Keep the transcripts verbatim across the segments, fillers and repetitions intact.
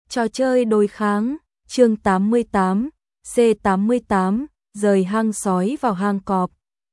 Trò chơi đối kháng, chương tám mươi tám, C tám mươi tám, rời hang sói vào hang cọp.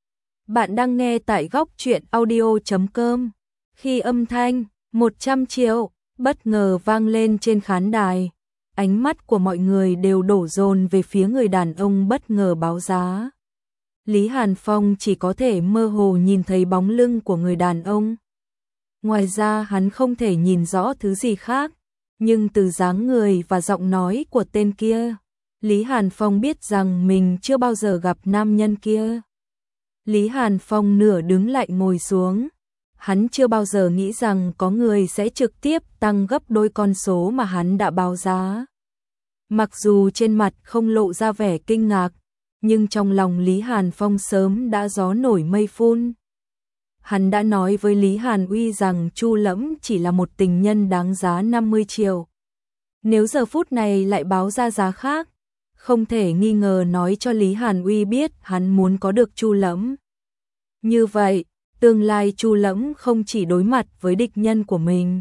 Bạn đang nghe tại góc truyện audio chấm com. Khi âm thanh một trăm triệu bất ngờ vang lên trên khán đài, ánh mắt của mọi người đều đổ dồn về phía người đàn ông bất ngờ báo giá. Lý Hàn Phong chỉ có thể mơ hồ nhìn thấy bóng lưng của người đàn ông. Ngoài ra hắn không thể nhìn rõ thứ gì khác, nhưng từ dáng người và giọng nói của tên kia, Lý Hàn Phong biết rằng mình chưa bao giờ gặp nam nhân kia. Lý Hàn Phong nửa đứng lại ngồi xuống. Hắn chưa bao giờ nghĩ rằng có người sẽ trực tiếp tăng gấp đôi con số mà hắn đã báo giá. Mặc dù trên mặt không lộ ra vẻ kinh ngạc, nhưng trong lòng Lý Hàn Phong sớm đã gió nổi mây phun. Hắn đã nói với Lý Hàn Uy rằng Chu Lẫm chỉ là một tình nhân đáng giá năm mươi triệu. Nếu giờ phút này lại báo ra giá khác, không thể nghi ngờ nói cho Lý Hàn Uy biết hắn muốn có được Chu Lẫm. Như vậy, tương lai Chu Lẫm không chỉ đối mặt với địch nhân của mình,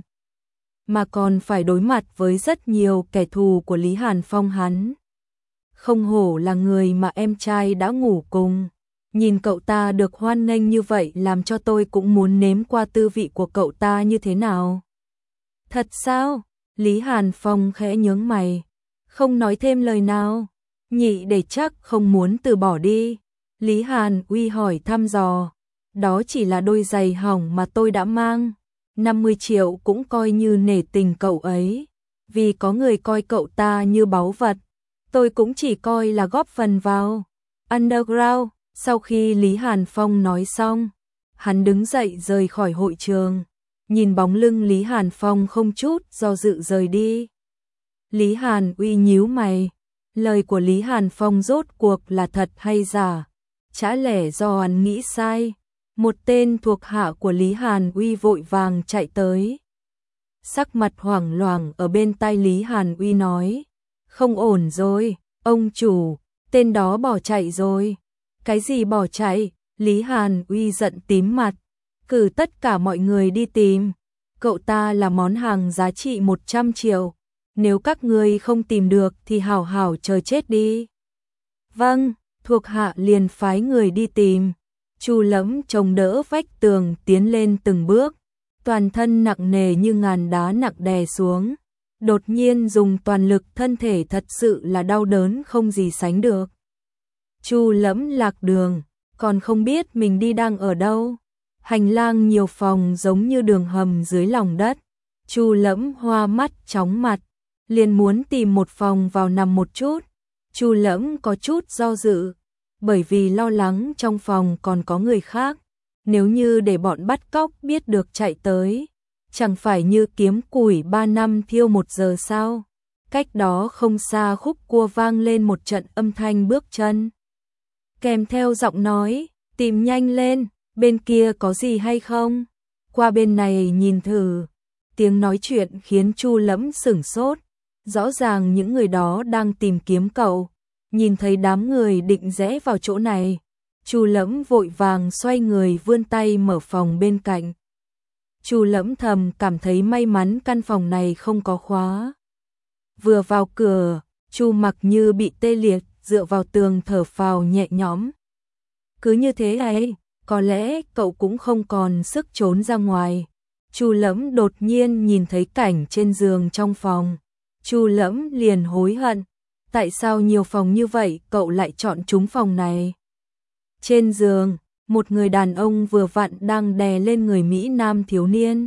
mà còn phải đối mặt với rất nhiều kẻ thù của Lý Hàn Phong hắn. Không hổ là người mà em trai đã ngủ cùng. Nhìn cậu ta được hoan nghênh như vậy làm cho tôi cũng muốn nếm qua tư vị của cậu ta như thế nào. Thật sao? Lý Hàn Phong khẽ nhướng mày, không nói thêm lời nào. Nhị để chắc không muốn từ bỏ đi. Lý Hàn Uy hỏi thăm dò. Đó chỉ là đôi giày hỏng mà tôi đã mang. năm mươi triệu cũng coi như nể tình cậu ấy. Vì có người coi cậu ta như báu vật, tôi cũng chỉ coi là góp phần vào underground. Sau khi Lý Hàn Phong nói xong, hắn đứng dậy rời khỏi hội trường, nhìn bóng lưng Lý Hàn Phong không chút do dự rời đi. Lý Hàn Uy nhíu mày, lời của Lý Hàn Phong rốt cuộc là thật hay giả? Chả lẽ do hắn nghĩ sai? Một tên thuộc hạ của Lý Hàn Uy vội vàng chạy tới. Sắc mặt hoảng loạn ở bên tai Lý Hàn Uy nói, không ổn rồi, ông chủ, tên đó bỏ chạy rồi. Cái gì bỏ chạy? Lý Hàn Uy giận tím mặt, cử tất cả mọi người đi tìm. Cậu ta là món hàng giá trị một trăm triệu. Nếu các ngươi không tìm được thì hảo hảo chờ chết đi. Vâng, thuộc hạ liền phái người đi tìm. Chu Lẫm chống đỡ vách tường tiến lên từng bước, toàn thân nặng nề như ngàn đá nặng đè xuống. Đột nhiên dùng toàn lực, thân thể thật sự là đau đớn không gì sánh được. Chu Lẫm lạc đường, còn không biết mình đi đang ở đâu. Hành lang nhiều phòng giống như đường hầm dưới lòng đất. Chu Lẫm hoa mắt chóng mặt, liền muốn tìm một phòng vào nằm một chút. Chu Lẫm có chút do dự, bởi vì lo lắng trong phòng còn có người khác. Nếu như để bọn bắt cóc biết được chạy tới, chẳng phải như kiếm củi ba năm thiêu một giờ sao? Cách đó không xa khúc cua vang lên một trận âm thanh bước chân, kèm theo giọng nói, tìm nhanh lên, bên kia có gì hay không? Qua bên này nhìn thử. Tiếng nói chuyện khiến Chu Lẫm sửng sốt. Rõ ràng những người đó đang tìm kiếm cậu. Nhìn thấy đám người định rẽ vào chỗ này, Chu Lẫm vội vàng xoay người vươn tay mở phòng bên cạnh. Chu Lẫm thầm cảm thấy may mắn căn phòng này không có khóa. Vừa vào cửa, Chu Mặc như bị tê liệt, dựa vào tường thở phào nhẹ nhõm. Cứ như thế ấy, có lẽ cậu cũng không còn sức trốn ra ngoài. Chu Lẫm đột nhiên nhìn thấy cảnh trên giường trong phòng. Chu Lẫm liền hối hận. Tại sao nhiều phòng như vậy cậu lại chọn trúng phòng này? Trên giường, một người đàn ông vừa vặn đang đè lên người Mỹ Nam thiếu niên.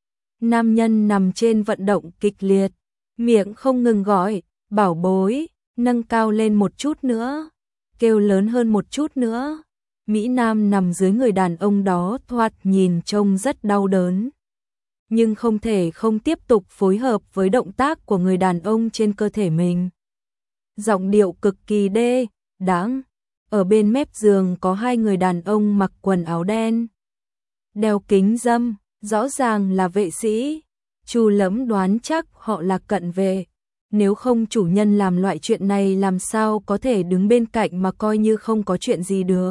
Nam nhân nằm trên vận động kịch liệt, miệng không ngừng gọi, bảo bối, nâng cao lên một chút nữa, kêu lớn hơn một chút nữa. Mỹ Nam nằm dưới người đàn ông đó thoạt nhìn trông rất đau đớn, nhưng không thể không tiếp tục phối hợp với động tác của người đàn ông trên cơ thể mình. Giọng điệu cực kỳ đê đáng. Ở bên mép giường có hai người đàn ông mặc quần áo đen, đeo kính râm, rõ ràng là vệ sĩ. Chu Lẫm đoán chắc họ là cận vệ. Nếu không chủ nhân làm loại chuyện này làm sao có thể đứng bên cạnh mà coi như không có chuyện gì được.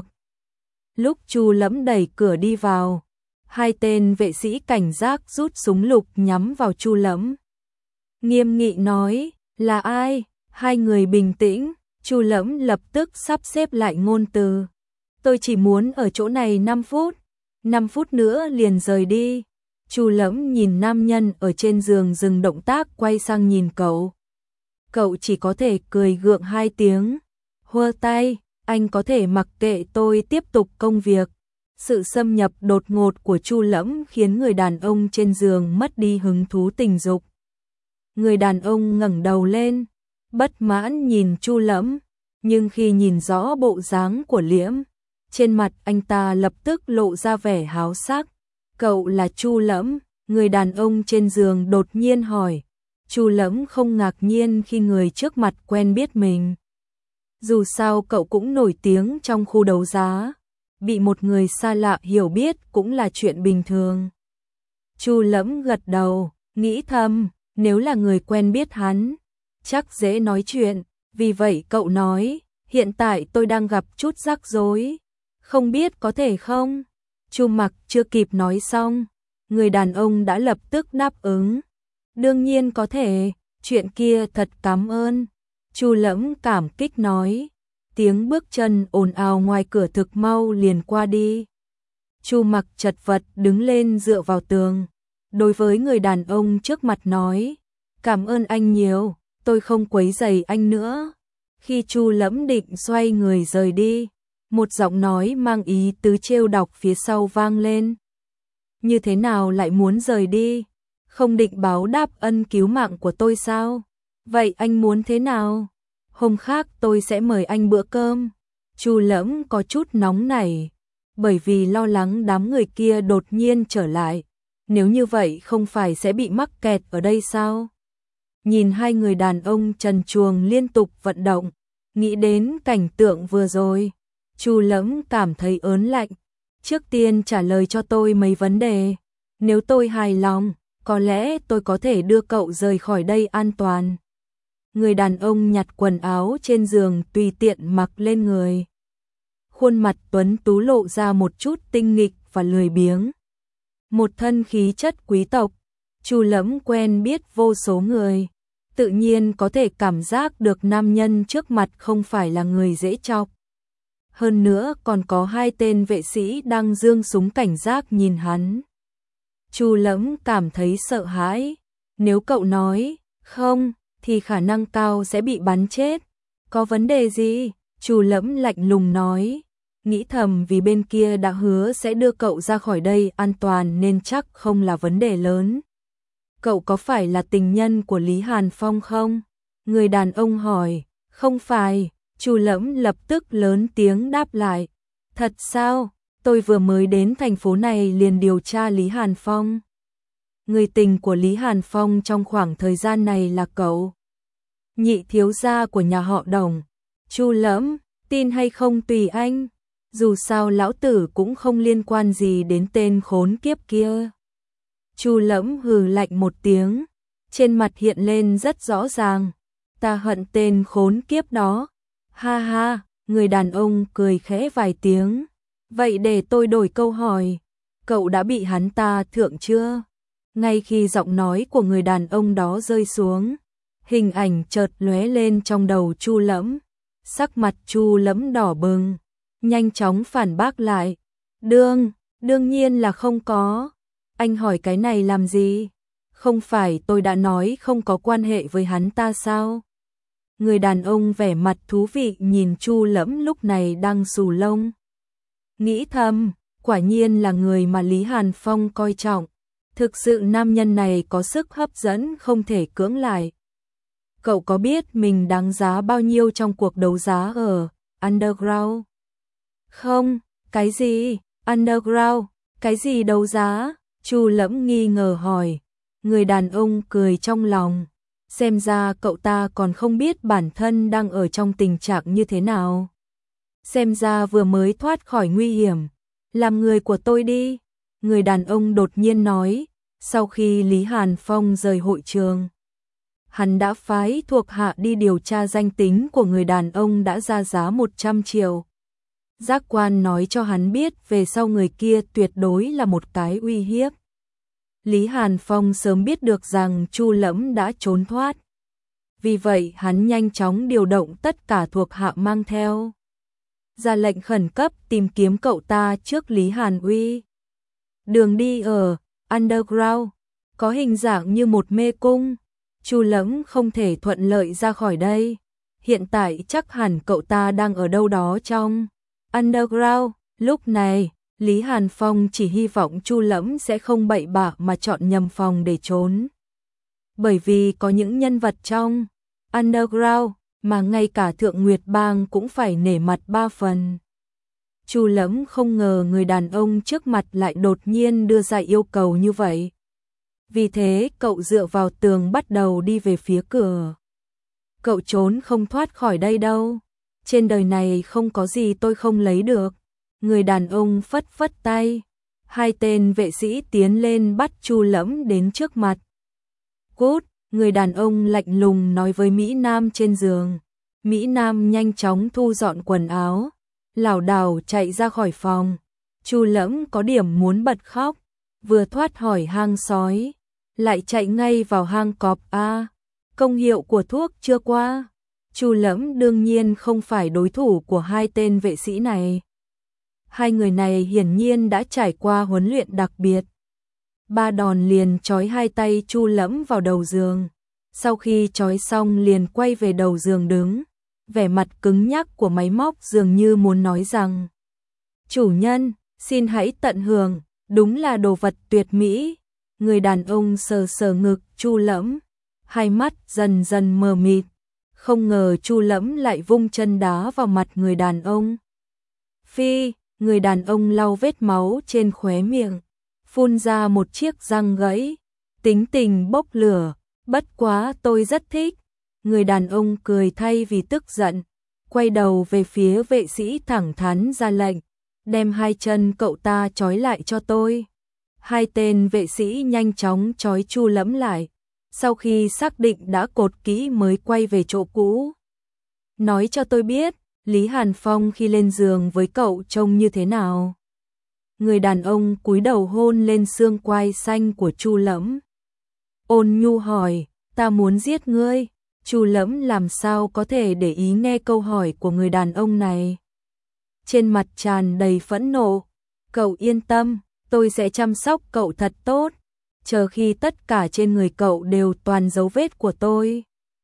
Lúc Chu Lẫm đẩy cửa đi vào, hai tên vệ sĩ cảnh giác rút súng lục nhắm vào Chu Lẫm. nghiêm nghị nói, là ai? Hai người bình tĩnh, Chu Lẫm lập tức sắp xếp lại ngôn từ. Tôi chỉ muốn ở chỗ này năm phút, năm phút nữa liền rời đi. Chu Lẫm nhìn nam nhân ở trên giường dừng động tác quay sang nhìn cậu. Cậu chỉ có thể cười gượng hai tiếng, hua tay, anh có thể mặc kệ tôi tiếp tục công việc. Sự xâm nhập đột ngột của Chu Lẫm khiến người đàn ông trên giường mất đi hứng thú tình dục. Người đàn ông ngẩng đầu lên, bất mãn nhìn Chu Lẫm, nhưng khi nhìn rõ bộ dáng của Liễm, trên mặt anh ta lập tức lộ ra vẻ háo sắc. Cậu là Chu Lẫm? Người đàn ông trên giường đột nhiên hỏi. Chu Lẫm không ngạc nhiên khi người trước mặt quen biết mình. Dù sao cậu cũng nổi tiếng trong khu đấu giá, bị một người xa lạ hiểu biết cũng là chuyện bình thường. Chu Lẫm gật đầu, nghĩ thầm, nếu là người quen biết hắn, chắc dễ nói chuyện, vì vậy cậu nói, hiện tại tôi đang gặp chút rắc rối, không biết có thể không? Chu Mặc chưa kịp nói xong, người đàn ông đã lập tức đáp ứng. Đương nhiên có thể, chuyện kia thật cảm ơn. Chu Lẫm cảm kích nói. Tiếng bước chân ồn ào ngoài cửa thực mau liền qua đi. Chu Mặc chật vật đứng lên dựa vào tường. Đối với người đàn ông trước mặt nói, cảm ơn anh nhiều, tôi không quấy rầy anh nữa. Khi Chu Lẫm định xoay người rời đi, một giọng nói mang ý tứ trêu đọc phía sau vang lên. Như thế nào lại muốn rời đi? Không định báo đáp ân cứu mạng của tôi sao? Vậy anh muốn thế nào? Hôm khác tôi sẽ mời anh bữa cơm. Chu Lẫm có chút nóng nảy, bởi vì lo lắng đám người kia đột nhiên trở lại. Nếu như vậy không phải sẽ bị mắc kẹt ở đây sao? Nhìn hai người đàn ông trần truồng liên tục vận động, nghĩ đến cảnh tượng vừa rồi, Chu Lẫm cảm thấy ớn lạnh. Trước tiên trả lời cho tôi mấy vấn đề. Nếu tôi hài lòng, có lẽ tôi có thể đưa cậu rời khỏi đây an toàn. Người đàn ông nhặt quần áo trên giường tùy tiện mặc lên người. Khuôn mặt tuấn tú lộ ra một chút tinh nghịch và lười biếng. Một thân khí chất quý tộc, Chu Lẫm quen biết vô số người, tự nhiên có thể cảm giác được nam nhân trước mặt không phải là người dễ chọc. Hơn nữa còn có hai tên vệ sĩ đang giương súng cảnh giác nhìn hắn. Chu Lẫm cảm thấy sợ hãi, nếu cậu nói không thì khả năng cao sẽ bị bắn chết. Có vấn đề gì? Chu Lẫm lạnh lùng nói, nghĩ thầm vì bên kia đã hứa sẽ đưa cậu ra khỏi đây an toàn nên chắc không là vấn đề lớn. Cậu có phải là tình nhân của Lý Hàn Phong không? Người đàn ông hỏi. Không phải. Chu Lẫm lập tức lớn tiếng đáp lại. Thật sao? Tôi vừa mới đến thành phố này liền điều tra Lý Hàn Phong. Người tình của Lý Hàn Phong trong khoảng thời gian này là cậu. Nhị thiếu gia của nhà họ Đồng. Chu Lẫm, tin hay không tùy anh. Dù sao lão tử cũng không liên quan gì đến tên khốn kiếp kia. Chu Lẫm hừ lạnh một tiếng, trên mặt hiện lên rất rõ ràng. Ta hận tên khốn kiếp đó. Ha ha, người đàn ông cười khẽ vài tiếng. Vậy để tôi đổi câu hỏi, cậu đã bị hắn ta thượng chưa? Ngay khi giọng nói của người đàn ông đó rơi xuống, hình ảnh chợt lóe lên trong đầu Chu Lẫm. Sắc mặt Chu Lẫm đỏ bừng, nhanh chóng phản bác lại. Đương, đương nhiên là không có. Anh hỏi cái này làm gì? Không phải tôi đã nói không có quan hệ với hắn ta sao? Người đàn ông vẻ mặt thú vị nhìn Chu Lẫm lúc này đang xù lông. Nghĩ thầm, quả nhiên là người mà Lý Hàn Phong coi trọng. Thực sự nam nhân này có sức hấp dẫn không thể cưỡng lại. Cậu có biết mình đáng giá bao nhiêu trong cuộc đấu giá ở Underground? Không, cái gì? Underground? Cái gì đấu giá? Chu Lẫm nghi ngờ hỏi. Người đàn ông cười trong lòng. Xem ra cậu ta còn không biết bản thân đang ở trong tình trạng như thế nào. Xem ra vừa mới thoát khỏi nguy hiểm. Làm người của tôi đi. Người đàn ông đột nhiên nói. Sau khi Lý Hàn Phong rời hội trường, hắn đã phái thuộc hạ đi điều tra danh tính của người đàn ông đã ra giá một trăm triệu. Giác quan nói cho hắn biết về sau người kia tuyệt đối là một cái uy hiếp. Lý Hàn Phong sớm biết được rằng Chu Lẫm đã trốn thoát. Vì vậy hắn nhanh chóng điều động tất cả thuộc hạ mang theo. Ra lệnh khẩn cấp tìm kiếm cậu ta trước Lý Hàn Uy. Đường đi ở Underground có hình dạng như một mê cung. Chu Lẫm không thể thuận lợi ra khỏi đây. Hiện tại chắc hẳn cậu ta đang ở đâu đó trong Underground. Lúc này, Lý Hàn Phong chỉ hy vọng Chu Lẫm sẽ không bậy bạ mà chọn nhầm phòng để trốn. Bởi vì có những nhân vật trong Underground mà ngay cả Thượng Nguyệt Bang cũng phải nể mặt ba phần. Chu Lẫm không ngờ người đàn ông trước mặt lại đột nhiên đưa ra yêu cầu như vậy. Vì thế cậu dựa vào tường bắt đầu đi về phía cửa. Cậu trốn không thoát khỏi đây đâu. Trên đời này không có gì tôi không lấy được. Người đàn ông phất phất tay. Hai tên vệ sĩ tiến lên bắt Chu Lẫm đến trước mặt. Cút, người đàn ông lạnh lùng nói với Mỹ Nam trên giường. Mỹ Nam nhanh chóng thu dọn quần áo, lảo đảo chạy ra khỏi phòng. Chu Lẫm có điểm muốn bật khóc, vừa thoát khỏi hang sói, lại chạy ngay vào hang cọp a. Công hiệu của thuốc chưa qua. Chu Lẫm đương nhiên không phải đối thủ của hai tên vệ sĩ này. Hai người này hiển nhiên đã trải qua huấn luyện đặc biệt. Ba đòn liền trói hai tay Chu Lẫm vào đầu giường. Sau khi trói xong liền quay về đầu giường đứng. Vẻ mặt cứng nhắc của máy móc dường như muốn nói rằng: chủ nhân, xin hãy tận hưởng, đúng là đồ vật tuyệt mỹ. Người đàn ông sờ sờ ngực Chu Lẫm, hai mắt dần dần mờ mịt. Không ngờ Chu Lẫm lại vung chân đá vào mặt người đàn ông. Phi, người đàn ông lau vết máu trên khóe miệng, phun ra một chiếc răng gãy. Tính tình bốc lửa, bất quá tôi rất thích. Người đàn ông cười thay vì tức giận, quay đầu về phía vệ sĩ thẳng thắn ra lệnh, đem hai chân cậu ta trói lại cho tôi. Hai tên vệ sĩ nhanh chóng trói Chu Lẫm lại, sau khi xác định đã cột kỹ mới quay về chỗ cũ. Nói cho tôi biết, Lý Hàn Phong khi lên giường với cậu trông như thế nào? Người đàn ông cúi đầu hôn lên xương quai xanh của Chu Lẫm. Ôn nhu hỏi, ta muốn giết ngươi. Chu Lẫm làm sao có thể để ý nghe câu hỏi của người đàn ông này. Trên mặt tràn đầy phẫn nộ. Cậu yên tâm, tôi sẽ chăm sóc cậu thật tốt. Chờ khi tất cả trên người cậu đều toàn dấu vết của tôi,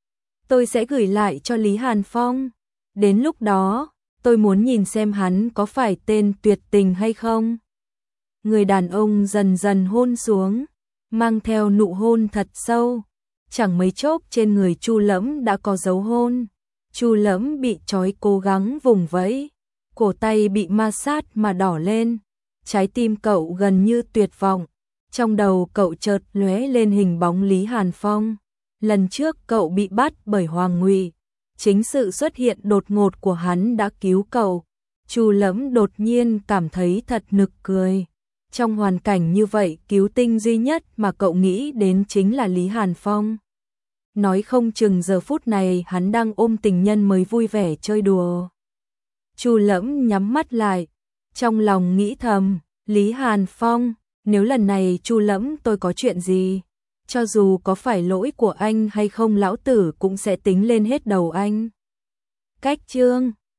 tôi sẽ gửi lại cho Lý Hàn Phong. Đến lúc đó, tôi muốn nhìn xem hắn có phải tên tuyệt tình hay không. Người đàn ông dần dần hôn xuống, mang theo nụ hôn thật sâu. Chẳng mấy chốc trên người Chu Lẫm đã có dấu hôn. Chu Lẫm bị trói cố gắng vùng vẫy, cổ tay bị ma sát mà đỏ lên. Trái tim cậu gần như tuyệt vọng. Trong đầu cậu chợt lóe lên hình bóng Lý Hàn Phong. Lần trước cậu bị bắt bởi Hoàng Ngụy, chính sự xuất hiện đột ngột của hắn đã cứu cậu. Chu Lẫm đột nhiên cảm thấy thật nực cười. Trong hoàn cảnh như vậy, cứu tinh duy nhất mà cậu nghĩ đến chính là Lý Hàn Phong. Nói không chừng giờ phút này hắn đang ôm tình nhân mới vui vẻ chơi đùa. Chu Lẫm nhắm mắt lại, trong lòng nghĩ thầm, Lý Hàn Phong, nếu lần này Chu Lẫm tôi có chuyện gì, cho dù có phải lỗi của anh hay không lão tử cũng sẽ tính lên hết đầu anh. Cách chương